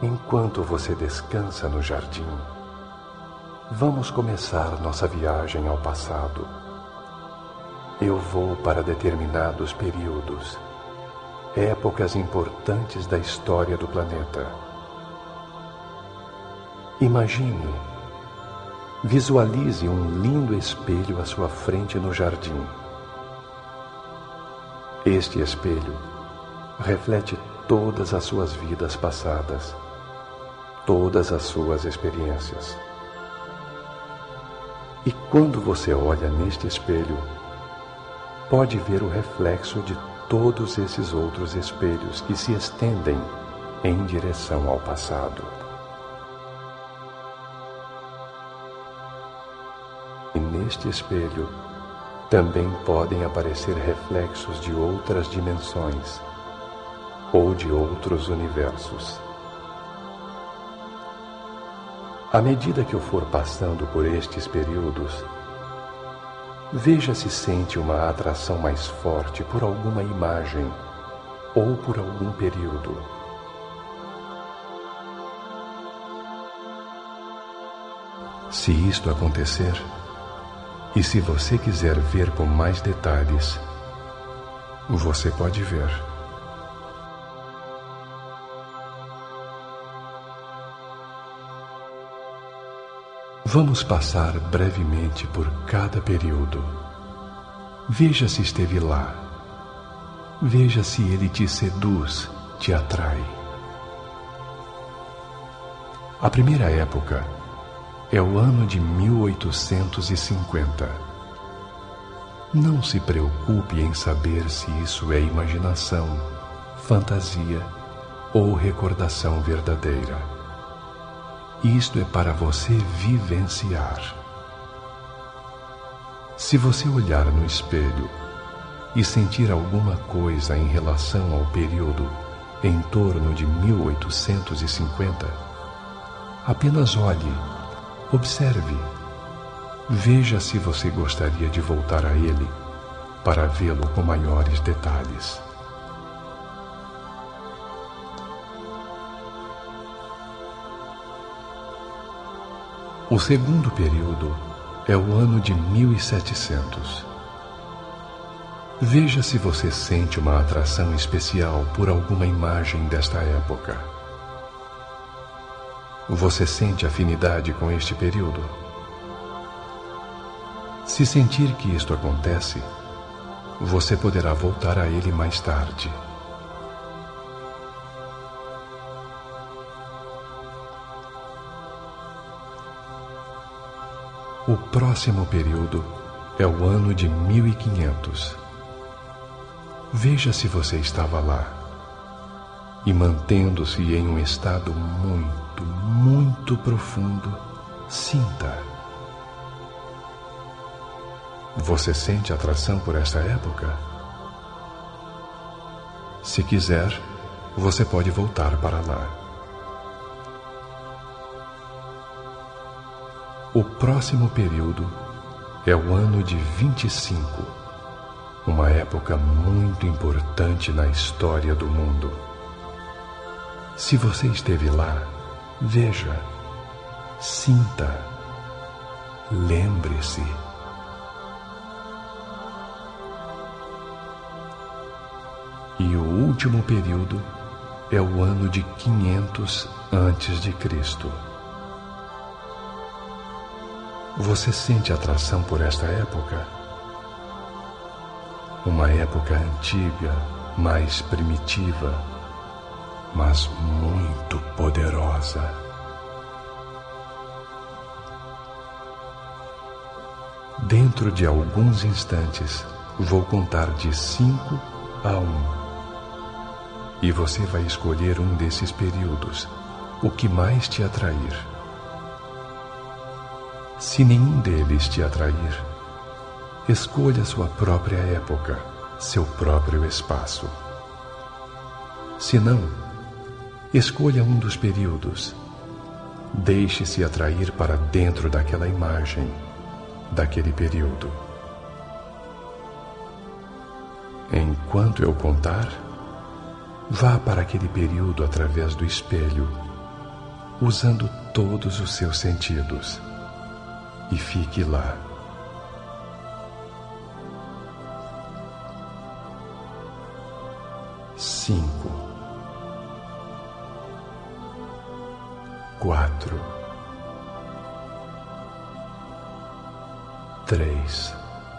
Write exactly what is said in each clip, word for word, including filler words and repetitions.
Enquanto você descansa no jardim, vamos começar nossa viagem ao passado. Eu vou para determinados períodos, épocas importantes da história do planeta. Imagine, visualize um lindo espelho à sua frente no jardim. Este espelho reflete todas as suas vidas passadas, todas as suas experiências. E quando você olha neste espelho, pode ver o reflexo de todos esses outros espelhos que se estendem em direção ao passado. E neste espelho também podem aparecer reflexos de outras dimensões ou de outros universos. À medida que eu for passando por estes períodos, veja se sente uma atração mais forte por alguma imagem ou por algum período. Se isto acontecer, e se você quiser ver com mais detalhes, você pode ver. Vamos passar brevemente por cada período. Veja se esteve lá. Veja se ele te seduz, te atrai. A primeira época é o ano de mil oitocentos e cinquenta. Não se preocupe em saber se isso é imaginação, fantasia ou recordação verdadeira. Isto é para você vivenciar. Se você olhar no espelho e sentir alguma coisa em relação ao período em torno de mil oitocentos e cinquenta, apenas olhe, observe, veja se você gostaria de voltar a ele para vê-lo com maiores detalhes. O segundo período é o ano de mil e setecentos. Veja se você sente uma atração especial por alguma imagem desta época. Você sente afinidade com este período? Se sentir que isto acontece, você poderá voltar a ele mais tarde. O próximo período é o ano de mil e quinhentos. Veja se você estava lá e, mantendo-se em um estado muito, muito profundo, sinta. Você sente atração por esta época? Se quiser, você pode voltar para lá. O próximo período é o ano de vinte e cinco, uma época muito importante na história do mundo. Se você esteve lá, veja, sinta, lembre-se. E o último período é o ano de quinhentos antes de Cristo. Você sente atração por esta época? Uma época antiga, mais primitiva, mas muito poderosa. Dentro de alguns instantes, vou contar de cinco a um. E você vai escolher um desses períodos, o que mais te atrair. Se nenhum deles te atrair, escolha sua própria época, seu próprio espaço. Se não, escolha um dos períodos. Deixe-se atrair para dentro daquela imagem, daquele período. Enquanto eu contar, vá para aquele período através do espelho usando todos os seus sentidos, e fique lá. Cinco, quatro, três,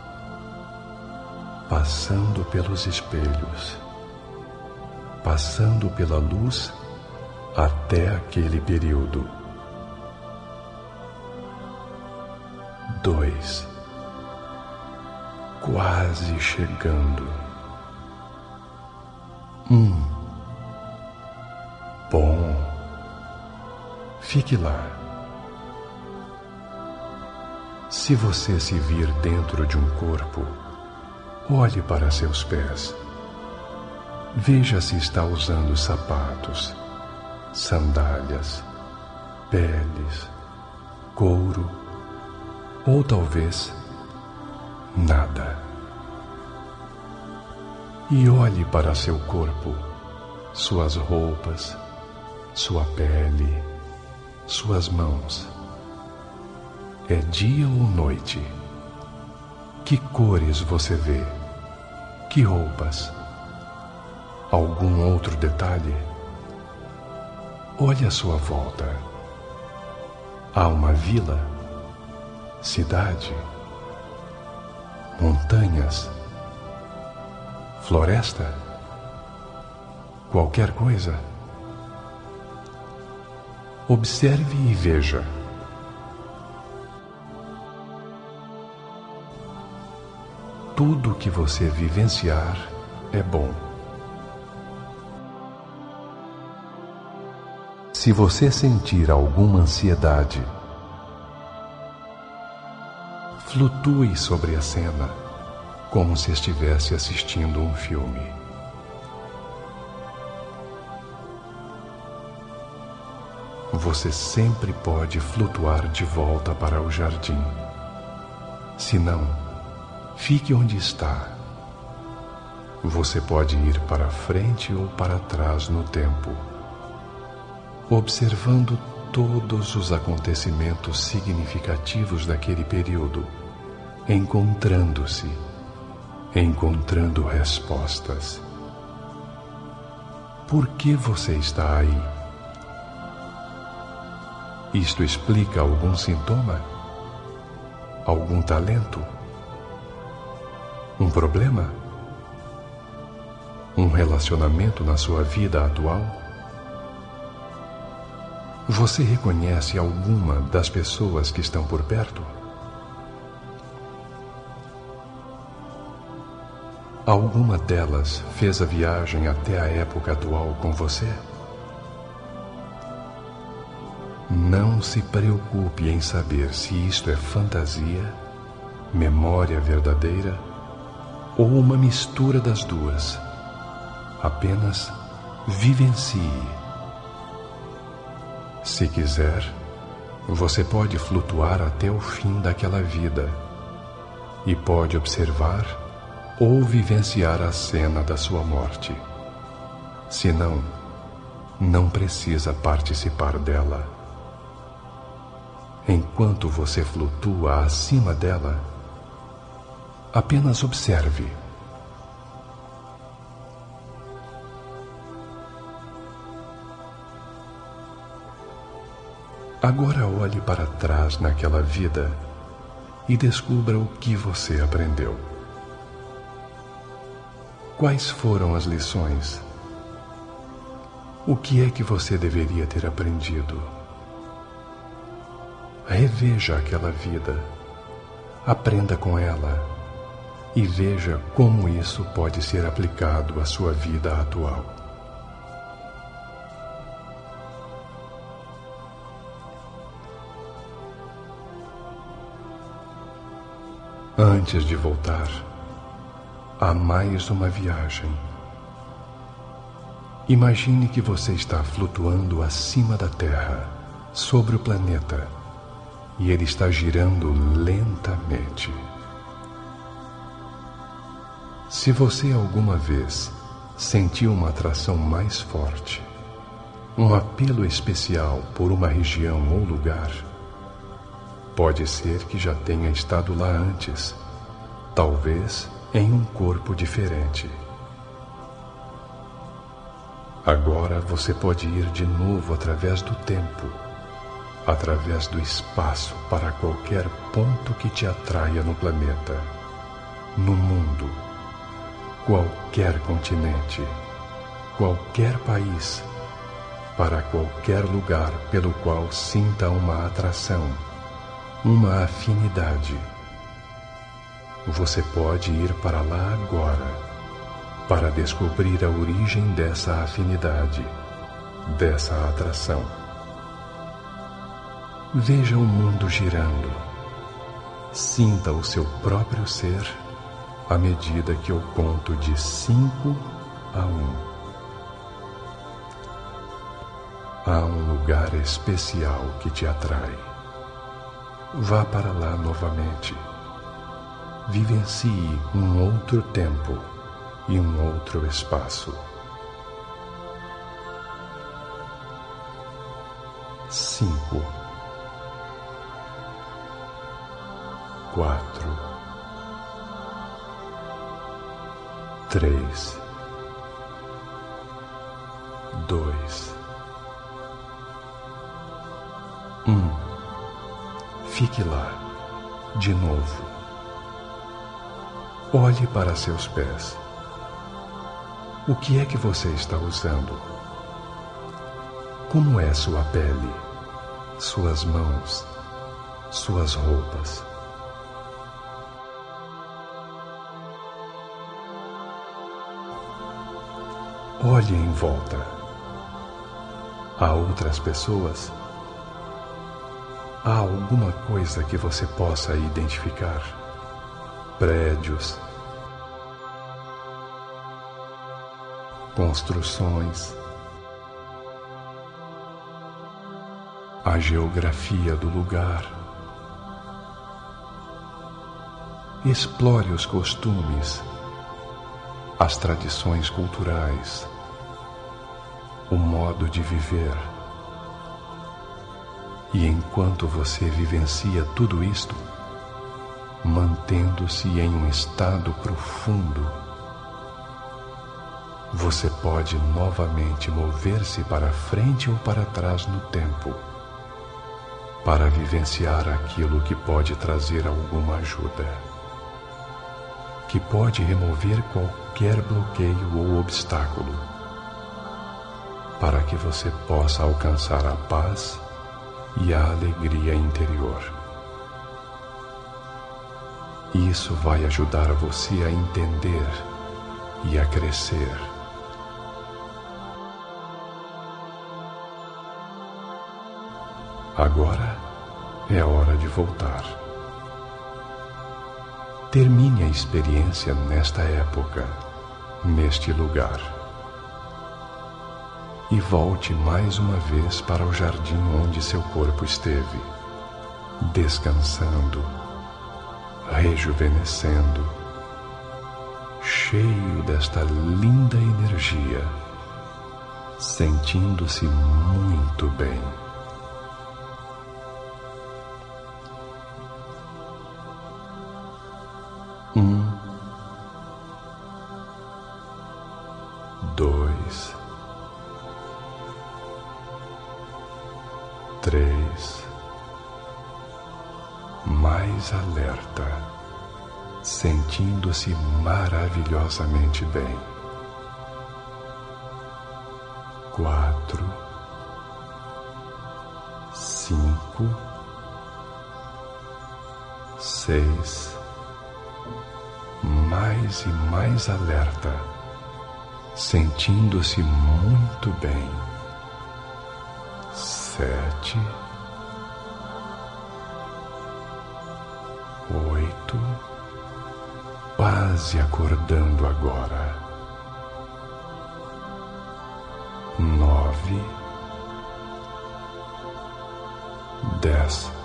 passando pelos espelhos, passando pela luz até aquele período. Dois, quase chegando. Um, bom, fique lá. Se você se vir dentro de um corpo, olhe para seus pés. Veja se está usando sapatos, sandálias, peles, couro, ou talvez nada. E olhe para seu corpo, suas roupas, sua pele, suas mãos. É dia ou noite? Que cores você vê? Que roupas? Algum outro detalhe? Olhe à sua volta. Há uma vila? Cidade? Montanhas? Floresta? Qualquer coisa? Observe e veja. Tudo que você vivenciar é bom. Se você sentir alguma ansiedade, flutue sobre a cena, como se estivesse assistindo um filme. Você sempre pode flutuar de volta para o jardim. Se não, fique onde está. Você pode ir para frente ou para trás no tempo, observando todos os acontecimentos significativos daquele período, encontrando-se, encontrando respostas. Por que você está aí? Isto explica algum sintoma? Algum talento? Um problema? Um relacionamento na sua vida atual? Você reconhece alguma das pessoas que estão por perto? Alguma delas fez a viagem até a época atual com você? Não se preocupe em saber se isto é fantasia, memória verdadeira ou uma mistura das duas. Apenas vivencie. Se quiser, você pode flutuar até o fim daquela vida e pode observar ou vivenciar a cena da sua morte. Se não, não precisa participar dela. Enquanto você flutua acima dela, apenas observe. Agora olhe para trás naquela vida e descubra o que você aprendeu. Quais foram as lições? O que é que você deveria ter aprendido? Reveja aquela vida, aprenda com ela e veja como isso pode ser aplicado à sua vida atual. Antes de voltar, há mais uma viagem. Imagine que você está flutuando acima da Terra, sobre o planeta, e ele está girando lentamente. Se você alguma vez sentiu uma atração mais forte, um apelo especial por uma região ou lugar, pode ser que já tenha estado lá antes, talvez em um corpo diferente. Agora você pode ir de novo através do tempo, através do espaço para qualquer ponto que te atraia no planeta, no mundo, qualquer continente, qualquer país, para qualquer lugar pelo qual sinta uma atração, uma afinidade. Você pode ir para lá agora, para descobrir a origem dessa afinidade, dessa atração. Veja o mundo girando. Sinta o seu próprio ser à medida que eu conto de cinco a um. Há um lugar especial que te atrai. Vá para lá novamente. Vivencie um outro tempo e um outro espaço. Cinco, quatro, três, dois, um. Fique lá, de novo. Olhe para seus pés. O que é que você está usando? Como é sua pele, suas mãos, suas roupas? Olhe em volta. Há outras pessoas? Há alguma coisa que você possa identificar? Prédios, construções, a geografia do lugar. Explore os costumes, as tradições culturais, o modo de viver. E enquanto você vivencia tudo isto, mantendo-se em um estado profundo, você pode novamente mover-se para frente ou para trás no tempo, para vivenciar aquilo que pode trazer alguma ajuda, que pode remover qualquer bloqueio ou obstáculo, para que você possa alcançar a paz e a alegria interior. Isso vai ajudar você a entender e a crescer. Agora é hora de voltar. Termine a experiência nesta época, neste lugar. E volte mais uma vez para o jardim onde seu corpo esteve, descansando, rejuvenescendo, cheio desta linda energia, sentindo-se muito bem. Um, dois, três, mais alerta, sentindo-se maravilhosamente bem. Quatro, cinco, seis, mais e mais alerta, sentindo-se muito bem. Sete, oito, quase acordando agora. Nove, dez.